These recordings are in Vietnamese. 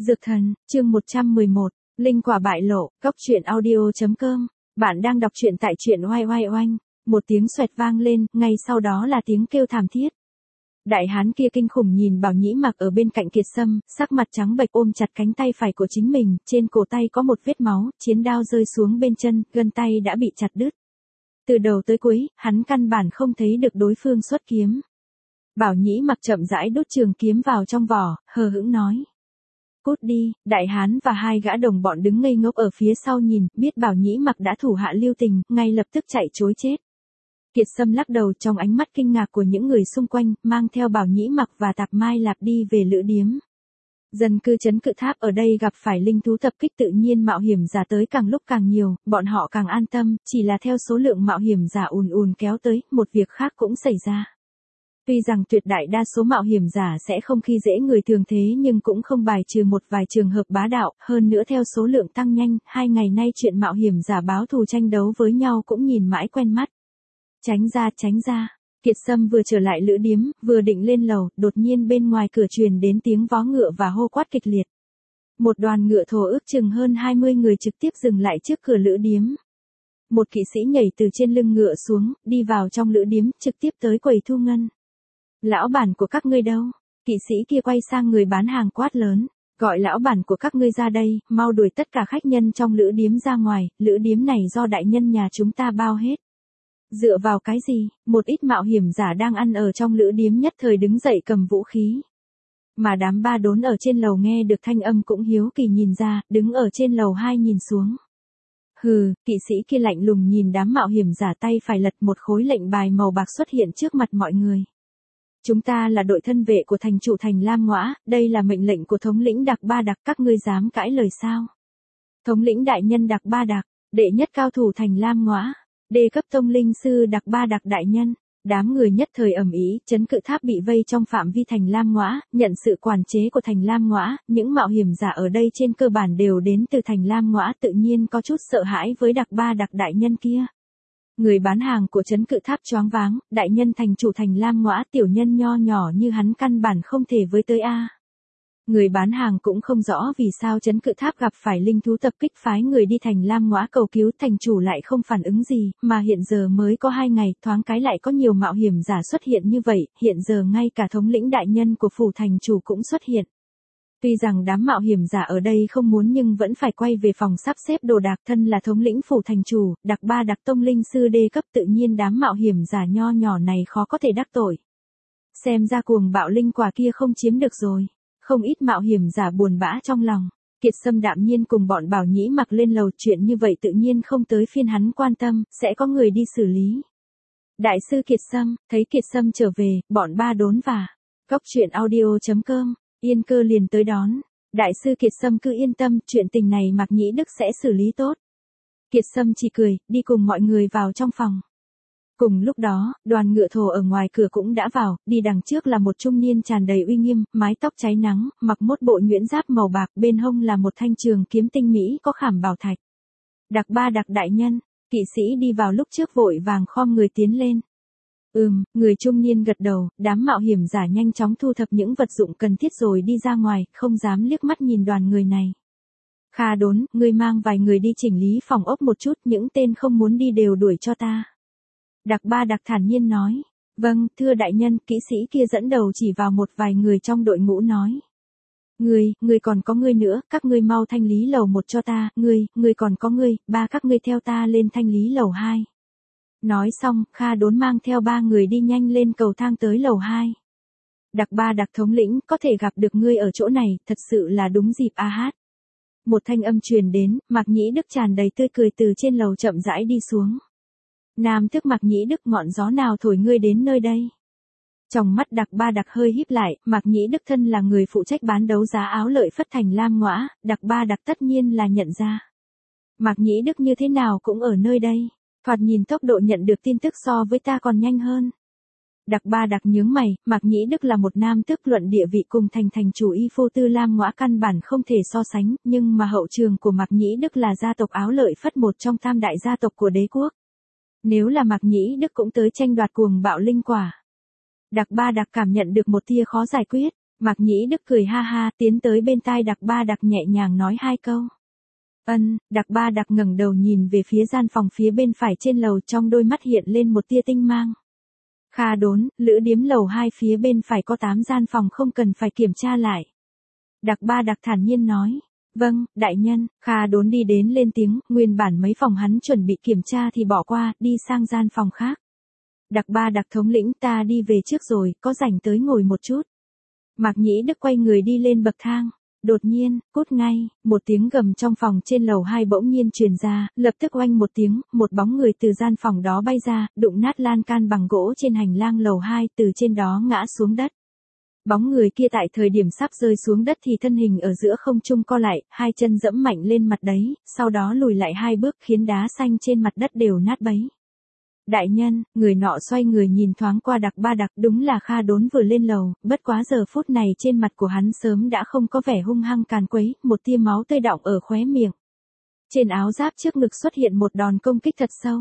Dược thần, chương 111, linh quả bại lộ, góc truyện audio.com. Bạn đang đọc truyện tại truyện oai oai oanh. Một tiếng xoẹt vang lên, ngay sau đó là tiếng kêu thảm thiết. Đại hán kia kinh khủng nhìn Bảo Nhĩ Mặc ở bên cạnh Kiệt Sâm, sắc mặt trắng bệch ôm chặt cánh tay phải của chính mình, trên cổ tay có một vết máu, chiến đao rơi xuống bên chân, gân tay đã bị chặt đứt. Từ đầu tới cuối, hắn căn bản không thấy được đối phương xuất kiếm. Bảo Nhĩ Mặc chậm rãi đút trường kiếm vào trong vỏ, hờ hững nói. Cút đi, đại hán và hai gã đồng bọn đứng ngây ngốc ở phía sau nhìn, biết Bảo Nhĩ Mặc đã thủ hạ lưu tình, ngay lập tức chạy trối chết. Kiệt Sâm lắc đầu trong ánh mắt kinh ngạc của những người xung quanh, mang theo Bảo Nhĩ Mặc và Tạp Mai Lạp đi về lữ điếm. Dân cư trấn Cự Tháp ở đây gặp phải linh thú tập kích tự nhiên mạo hiểm giả tới càng lúc càng nhiều, bọn họ càng an tâm, chỉ là theo số lượng mạo hiểm giả ùn ùn kéo tới, một việc khác cũng xảy ra. Tuy rằng tuyệt đại đa số mạo hiểm giả sẽ không khi dễ người thường thế nhưng cũng không bài trừ một vài trường hợp bá đạo, hơn nữa theo số lượng tăng nhanh, 2 ngày nay chuyện mạo hiểm giả báo thù tranh đấu với nhau cũng nhìn mãi quen mắt. Tránh ra. Kiệt Sâm vừa trở lại lữ điếm, vừa định lên lầu, đột nhiên bên ngoài cửa truyền đến tiếng vó ngựa và hô quát kịch liệt. Một đoàn ngựa thồ ước chừng hơn 20 người trực tiếp dừng lại trước cửa lữ điếm. Một kỵ sĩ nhảy từ trên lưng ngựa xuống, đi vào trong lữ điếm, trực tiếp tới quầy thu ngân. Lão bản của các ngươi đâu? Kỵ sĩ kia quay sang người bán hàng quát lớn. Gọi lão bản của các ngươi ra đây, mau đuổi tất cả khách nhân trong lữ điếm ra ngoài, lữ điếm này do đại nhân nhà chúng ta bao hết. Dựa vào cái gì? Một ít mạo hiểm giả đang ăn ở trong lữ điếm nhất thời đứng dậy cầm vũ khí. Mà đám ba đốn ở trên lầu nghe được thanh âm cũng hiếu kỳ nhìn ra, đứng ở trên lầu 2 nhìn xuống. Hừ, kỵ sĩ kia lạnh lùng nhìn đám mạo hiểm giả, tay phải lật một khối lệnh bài màu bạc xuất hiện trước mặt mọi người. Chúng ta là đội thân vệ của thành chủ thành Lam Ngõa, đây là mệnh lệnh của thống lĩnh Đặc Ba Đặc, các ngươi dám cãi lời sao? Thống lĩnh đại nhân Đặc Ba Đặc, đệ nhất cao thủ thành Lam Ngõa, đề cấp tông linh sư Đặc Ba Đặc đại nhân. Đám người nhất thời ầm ĩ, trấn Cự Tháp bị vây trong phạm vi thành Lam Ngõa, nhận sự quản chế của thành Lam Ngõa, những mạo hiểm giả ở đây trên cơ bản đều đến từ thành Lam Ngõa, tự nhiên có chút sợ hãi với Đặc Ba Đặc đại nhân kia. Người bán hàng của trấn Cự Tháp choáng váng, đại nhân thành chủ thành Lam Ngõa, tiểu nhân nho nhỏ như hắn căn bản không thể với tới a. Người bán hàng cũng không rõ vì sao trấn Cự Tháp gặp phải linh thú tập kích, phái người đi thành Lam Ngõa cầu cứu, thành chủ lại không phản ứng gì, mà hiện giờ mới có 2 ngày, thoáng cái lại có nhiều mạo hiểm giả xuất hiện như vậy, hiện giờ ngay cả thống lĩnh đại nhân của phủ thành chủ cũng xuất hiện. Tuy rằng đám mạo hiểm giả ở đây không muốn nhưng vẫn phải quay về phòng sắp xếp đồ đạc, thân là thống lĩnh phủ thành chủ, Đặc Ba Đặc tông linh sư đê cấp, tự nhiên đám mạo hiểm giả nho nhỏ này khó có thể đắc tội. Xem ra cuồng bạo linh quả kia không chiếm được rồi. Không ít mạo hiểm giả buồn bã trong lòng. Kiệt Sâm đạm nhiên cùng bọn Bảo Nhĩ Mặc lên lầu, chuyện như vậy tự nhiên không tới phiên hắn quan tâm, sẽ có người đi xử lý. Đại sư Kiệt Sâm, thấy Kiệt Sâm trở về, bọn ba đốn và góc truyện audio.com, Yên Cơ liền tới đón. Đại sư Kiệt Sâm cứ yên tâm, chuyện tình này Mạc Nhĩ Đức sẽ xử lý tốt. Kiệt Sâm chỉ cười, đi cùng mọi người vào trong phòng. Cùng lúc đó, đoàn ngựa thồ ở ngoài cửa cũng đã vào, đi đằng trước là một trung niên tràn đầy uy nghiêm, mái tóc cháy nắng, mặc một bộ nhuyễn giáp màu bạc, bên hông là một thanh trường kiếm tinh mỹ có khảm bảo thạch. Đặc Ba Đặc đại nhân, kỵ sĩ đi vào lúc trước vội vàng khom người tiến lên. Người trung niên gật đầu, đám mạo hiểm giả nhanh chóng thu thập những vật dụng cần thiết rồi đi ra ngoài, không dám liếc mắt nhìn đoàn người này. Kha Đốn, ngươi mang vài người đi chỉnh lý phòng ốc một chút, những tên không muốn đi đều đuổi cho ta. Đặc Ba Đặc thản nhiên nói. Vâng, thưa đại nhân, kỵ sĩ kia dẫn đầu chỉ vào một vài người trong đội ngũ nói. Ngươi còn có ngươi nữa, các ngươi mau thanh lý lầu 1 cho ta, ngươi còn có ngươi, ba các ngươi theo ta lên thanh lý lầu 2. Nói xong, Kha Đốn mang theo 3 người đi nhanh lên cầu thang tới lầu 2. Đặc Ba Đặc thống lĩnh, có thể gặp được ngươi ở chỗ này, thật sự là đúng dịp a hát. Một thanh âm truyền đến, Mạc Nhĩ Đức tràn đầy tươi cười từ trên lầu chậm rãi đi xuống. Nam thức Mạc Nhĩ Đức, ngọn gió nào thổi ngươi đến nơi đây? Trong mắt Đặc Ba Đặc hơi híp lại, Mạc Nhĩ Đức thân là người phụ trách bán đấu giá áo lợi phất thành Lam Ngõa, Đặc Ba Đặc tất nhiên là nhận ra. Mạc Nhĩ Đức như thế nào cũng ở nơi đây, thoạt nhìn tốc độ nhận được tin tức so với ta còn nhanh hơn. Đặc Ba Đặc nhướng mày, Mạc Nhĩ Đức là một nam tước, luận địa vị cùng thành chủ y phu tư Lam Ngõa căn bản không thể so sánh, nhưng mà hậu trường của Mạc Nhĩ Đức là gia tộc áo lợi phất, một trong tam đại gia tộc của đế quốc. Nếu là Mạc Nhĩ Đức cũng tới tranh đoạt cuồng bạo linh quả. Đặc Ba Đặc cảm nhận được một tia khó giải quyết, Mạc Nhĩ Đức cười ha ha, tiến tới bên tai Đạc Ba Đạc nhẹ nhàng nói hai câu. Đạc Ba Đạc ngẩng đầu nhìn về phía gian phòng phía bên phải trên lầu, trong đôi mắt hiện lên một tia tinh mang. Kha Đốn, lữ điếm lầu 2 phía bên phải có 8 gian phòng, không cần phải kiểm tra lại. Đạc Ba Đạc thản nhiên nói. Vâng, đại nhân. Kha Đốn đi đến lên tiếng, nguyên bản mấy phòng hắn chuẩn bị kiểm tra thì bỏ qua, đi sang gian phòng khác. Đạc Ba Đạc thống lĩnh, ta đi về trước rồi, có rảnh tới ngồi một chút. Mạc Nhĩ Đức quay người đi lên bậc thang. Đột nhiên, cút ngay, một tiếng gầm trong phòng trên lầu 2 bỗng nhiên truyền ra, lập tức oanh một tiếng, một bóng người từ gian phòng đó bay ra, đụng nát lan can bằng gỗ trên hành lang lầu 2, từ trên đó ngã xuống đất. Bóng người kia tại thời điểm sắp rơi xuống đất thì thân hình ở giữa không trung co lại, hai chân dẫm mạnh lên mặt đấy, sau đó lùi lại 2 bước khiến đá xanh trên mặt đất đều nát bấy. Đại nhân, người nọ xoay người nhìn thoáng qua Đạc Ba Đạc, đúng là Kha Đốn vừa lên lầu, bất quá giờ phút này trên mặt của hắn sớm đã không có vẻ hung hăng càn quấy, một tia máu tươi đọng ở khóe miệng. Trên áo giáp trước ngực xuất hiện một đòn công kích thật sâu.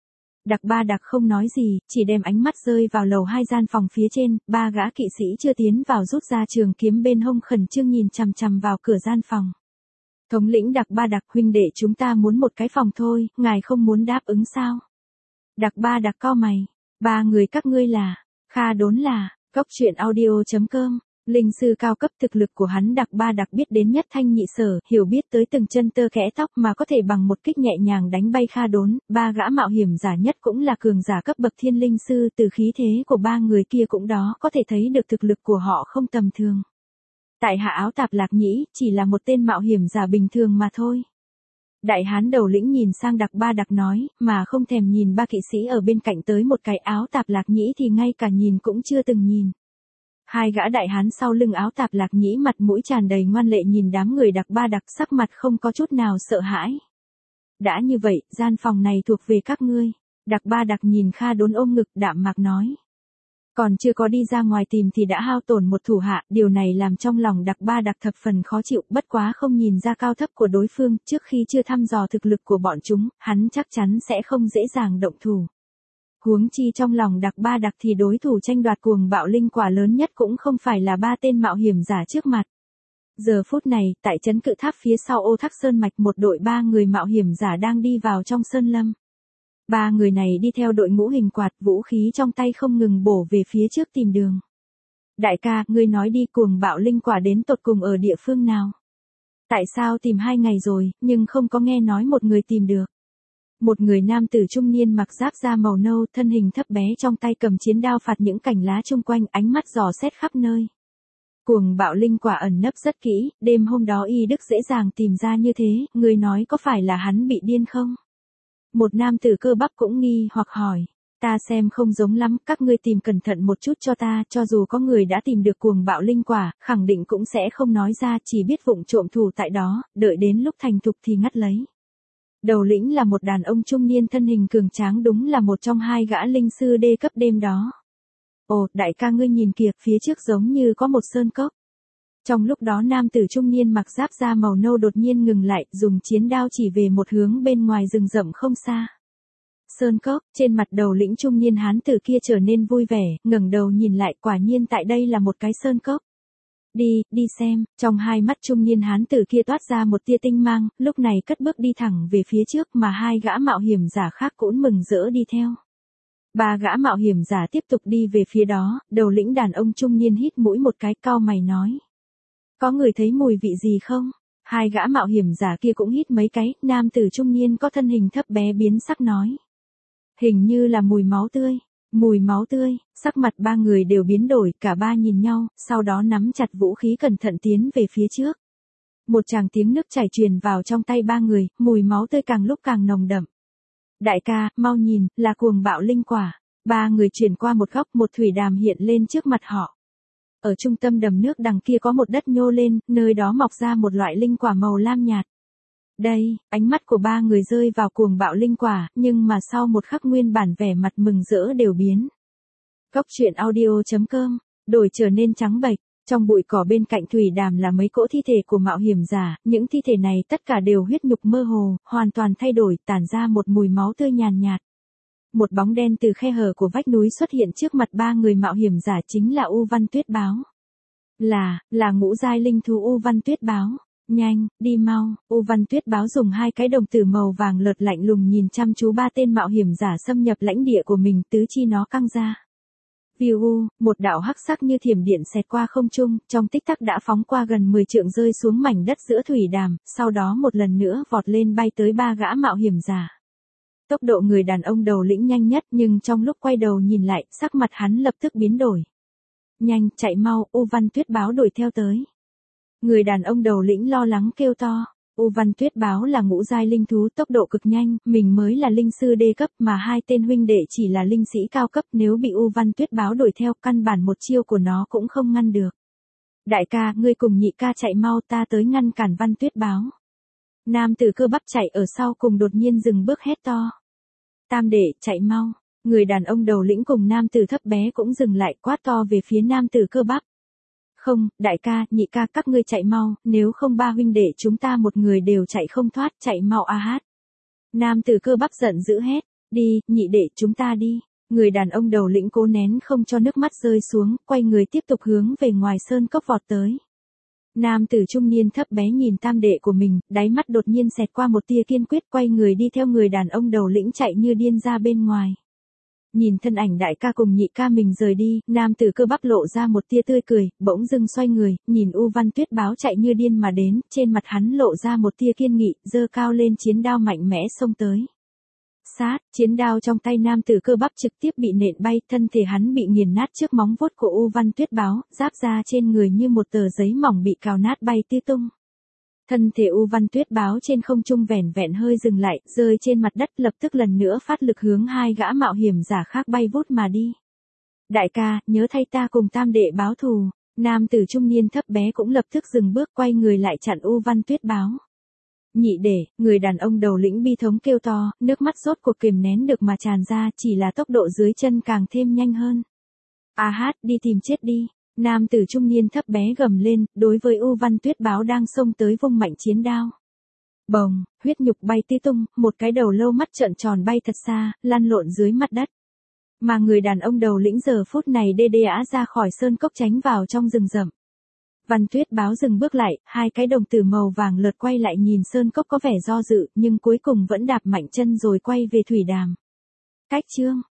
Đạc Ba Đạc không nói gì, chỉ đem ánh mắt rơi vào lầu 2 gian phòng phía trên, 3 gã kỵ sĩ chưa tiến vào rút ra trường kiếm bên hông, khẩn trương nhìn chằm chằm vào cửa gian phòng. Thống lĩnh Đạc Ba Đạc, huynh đệ chúng ta muốn một cái phòng thôi, ngài không muốn đáp ứng sao? Đạc Ba Đạc cau mày. 3 người các ngươi là? Kha Đốn là? Cốc truyện audio.com. Linh sư cao cấp, thực lực của hắn Đạc Ba Đạc biết đến nhất thanh nhị sở, hiểu biết tới từng chân tơ kẽ tóc, mà có thể bằng một kích nhẹ nhàng đánh bay Kha Đốn. 3 gã mạo hiểm giả nhất cũng là cường giả cấp bậc thiên linh sư, từ khí thế của 3 người kia cũng đó có thể thấy được thực lực của họ không tầm thường. Tại hạ Áo Tạp Lạc Nhĩ, chỉ là một tên mạo hiểm giả bình thường mà thôi. Đại hán đầu lĩnh nhìn sang Đạc Ba Đạc nói, mà không thèm nhìn 3 kỵ sĩ ở bên cạnh tới một cái. Áo Tạp Lạc Nhĩ thì ngay cả nhìn cũng chưa từng nhìn. 2 gã đại hán sau lưng Áo Tạp Lạc Nhĩ mặt mũi tràn đầy ngoan lệ nhìn đám người Đạc Ba Đạc, sắc mặt không có chút nào sợ hãi. Đã như vậy, gian phòng này thuộc về các ngươi. Đạc Ba Đạc nhìn Kha Đốn ôm ngực, đạm mạc nói. Còn chưa có đi ra ngoài tìm thì đã hao tổn một thủ hạ, điều này làm trong lòng Đạc Ba Đạc thập phần khó chịu, bất quá không nhìn ra cao thấp của đối phương, trước khi chưa thăm dò thực lực của bọn chúng, hắn chắc chắn sẽ không dễ dàng động thủ. Huống chi trong lòng Đạc Ba Đạc thì đối thủ tranh đoạt cuồng bạo linh quả lớn nhất cũng không phải là 3 tên mạo hiểm giả trước mặt. Giờ phút này, tại trấn Cự Tháp phía sau Ô Thác Sơn Mạch, một đội 3 người mạo hiểm giả đang đi vào trong sơn lâm. 3 người này đi theo đội ngũ hình quạt, vũ khí trong tay không ngừng bổ về phía trước tìm đường. Đại ca, ngươi nói đi, cuồng bạo linh quả đến tột cùng ở địa phương nào? Tại sao tìm 2 ngày rồi, nhưng không có nghe nói một người tìm được? Một người nam tử trung niên mặc giáp da màu nâu, thân hình thấp bé, trong tay cầm chiến đao phạt những cành lá chung quanh, ánh mắt dò xét khắp nơi. Cuồng bạo linh quả ẩn nấp rất kỹ, đêm hôm đó y đức dễ dàng tìm ra như thế, ngươi nói có phải là hắn bị điên không? Một nam tử cơ bắp cũng nghi hoặc hỏi. Ta xem không giống lắm, các ngươi tìm cẩn thận một chút cho ta, cho dù có người đã tìm được cuồng bạo linh quả, khẳng định cũng sẽ không nói ra, chỉ biết vụng trộm thủ tại đó, đợi đến lúc thành thục thì ngắt lấy. Đầu lĩnh là một đàn ông trung niên thân hình cường tráng, đúng là một trong 2 gã linh sư đê cấp đêm đó. Ồ, đại ca ngươi nhìn kìa, phía trước giống như có một sơn cốc. Trong lúc đó nam tử trung niên mặc giáp da màu nâu đột nhiên ngừng lại, dùng chiến đao chỉ về một hướng bên ngoài rừng rậm không xa. Sơn cốc, trên mặt đầu lĩnh trung niên hán tử kia trở nên vui vẻ, ngẩng đầu nhìn lại, quả nhiên tại đây là một cái sơn cốc. Đi xem, trong hai mắt trung niên hán tử kia toát ra một tia tinh mang, lúc này cất bước đi thẳng về phía trước, mà 2 gã mạo hiểm giả khác cũng mừng rỡ đi theo. 3 gã mạo hiểm giả tiếp tục đi về phía đó, đầu lĩnh đàn ông trung niên hít mũi một cái, cau mày nói. Có người thấy mùi vị gì không? 2 gã mạo hiểm giả kia cũng hít mấy cái, nam tử trung niên có thân hình thấp bé biến sắc nói. Hình như là mùi máu tươi. Mùi máu tươi, sắc mặt 3 người đều biến đổi, cả 3 nhìn nhau, sau đó nắm chặt vũ khí cẩn thận tiến về phía trước. Một tràng tiếng nước chảy truyền vào trong tay 3 người, mùi máu tươi càng lúc càng nồng đậm. Đại ca, mau nhìn, là cuồng bạo linh quả. 3 người chuyển qua một góc, một thủy đàm hiện lên trước mặt họ. Ở trung tâm đầm nước đằng kia có một đất nhô lên, nơi đó mọc ra một loại linh quả màu lam nhạt. Đây, ánh mắt của 3 người rơi vào cuồng bạo linh quả, nhưng mà sau một khắc nguyên bản vẻ mặt mừng rỡ đều biến. Cốc truyện audio.com, đổi trở nên trắng bệch, trong bụi cỏ bên cạnh thủy đàm là mấy cỗ thi thể của mạo hiểm giả, những thi thể này tất cả đều huyết nhục mơ hồ, hoàn toàn thay đổi, tản ra một mùi máu tươi nhàn nhạt. Một bóng đen từ khe hở của vách núi xuất hiện trước mặt 3 người mạo hiểm giả, chính là U Văn Tuyết Báo. Là ngũ giai linh thú U Văn Tuyết Báo. Nhanh, đi mau, U Văn Tuyết Báo dùng hai cái đồng tử màu vàng lợt lạnh lùng nhìn chăm chú ba tên mạo hiểm giả xâm nhập lãnh địa của mình, tứ chi nó căng ra. Viu, một đạo hắc sắc như thiểm điện xẹt qua không trung, trong tích tắc đã phóng qua gần 10 trượng rơi xuống mảnh đất giữa thủy đàm, sau đó một lần nữa vọt lên bay tới ba gã mạo hiểm giả. Tốc độ người đàn ông đầu lĩnh nhanh nhất, nhưng trong lúc quay đầu nhìn lại, sắc mặt hắn lập tức biến đổi. Nhanh, chạy mau, U Văn Tuyết Báo đuổi theo tới. Người đàn ông đầu lĩnh lo lắng kêu to. U Văn Tuyết Báo là ngũ giai linh thú, tốc độ cực nhanh, mình mới là linh sư D cấp mà hai tên huynh đệ chỉ là linh sĩ cao cấp, nếu bị U Văn Tuyết Báo đuổi theo, căn bản một chiêu của nó cũng không ngăn được. Đại ca, ngươi cùng nhị ca chạy mau, ta tới ngăn cản Văn Tuyết Báo. Nam tử cơ bắp chạy ở sau cùng đột nhiên dừng bước hét to. Tam đệ, chạy mau. Người đàn ông đầu lĩnh cùng nam tử thấp bé cũng dừng lại, quát to về phía nam tử cơ bắp. Không, đại ca, nhị ca, các ngươi chạy mau, nếu không ba huynh đệ chúng ta một người đều chạy không thoát, chạy mau a hát. Nam tử cơ bắp giận dữ hét, đi, nhị đệ chúng ta đi. Người đàn ông đầu lĩnh cố nén không cho nước mắt rơi xuống, quay người tiếp tục hướng về ngoài sơn cốc vọt tới. Nam tử trung niên thấp bé nhìn tam đệ của mình, đáy mắt đột nhiên xẹt qua một tia kiên quyết, quay người đi theo người đàn ông đầu lĩnh chạy như điên ra bên ngoài. Nhìn thân ảnh đại ca cùng nhị ca mình rời đi, nam tử cơ bắp lộ ra một tia tươi cười, bỗng dưng xoay người, nhìn U Văn Tuyết Báo chạy như điên mà đến, trên mặt hắn lộ ra một tia kiên nghị, giơ cao lên chiến đao mạnh mẽ xông tới. Sát, chiến đao trong tay nam tử cơ bắp trực tiếp bị nện bay, thân thể hắn bị nghiền nát trước móng vuốt của U Văn Tuyết Báo, giáp da trên người như một tờ giấy mỏng bị cào nát bay tứ tung. Thân thể U Văn Tuyết Báo trên không trung vẻn vẹn hơi dừng lại, rơi trên mặt đất, lập tức lần nữa phát lực hướng hai gã mạo hiểm giả khác bay vút mà đi. Đại ca, nhớ thay ta cùng tam đệ báo thù. Nam tử trung niên thấp bé cũng lập tức dừng bước, quay người lại chặn U Văn Tuyết Báo. Nhị đệ, người đàn ông đầu lĩnh bi thống kêu to, nước mắt rốt cuộc kìm nén được mà tràn ra, chỉ là tốc độ dưới chân càng thêm nhanh hơn. A hát, đi tìm chết đi. Nam tử trung niên thấp bé gầm lên, đối với U Văn Tuyết Báo đang xông tới vung mạnh chiến đao. Bồng, huyết nhục bay tứ tung, một cái đầu lâu mắt trợn tròn bay thật xa, lăn lộn dưới mặt đất. Mà người đàn ông đầu lĩnh giờ phút này đê á ra khỏi sơn cốc tránh vào trong rừng rậm. Văn Tuyết Báo dừng bước lại, hai cái đồng tử màu vàng lượt quay lại nhìn sơn cốc có vẻ do dự, nhưng cuối cùng vẫn đạp mạnh chân rồi quay về thủy đàm. Cách chương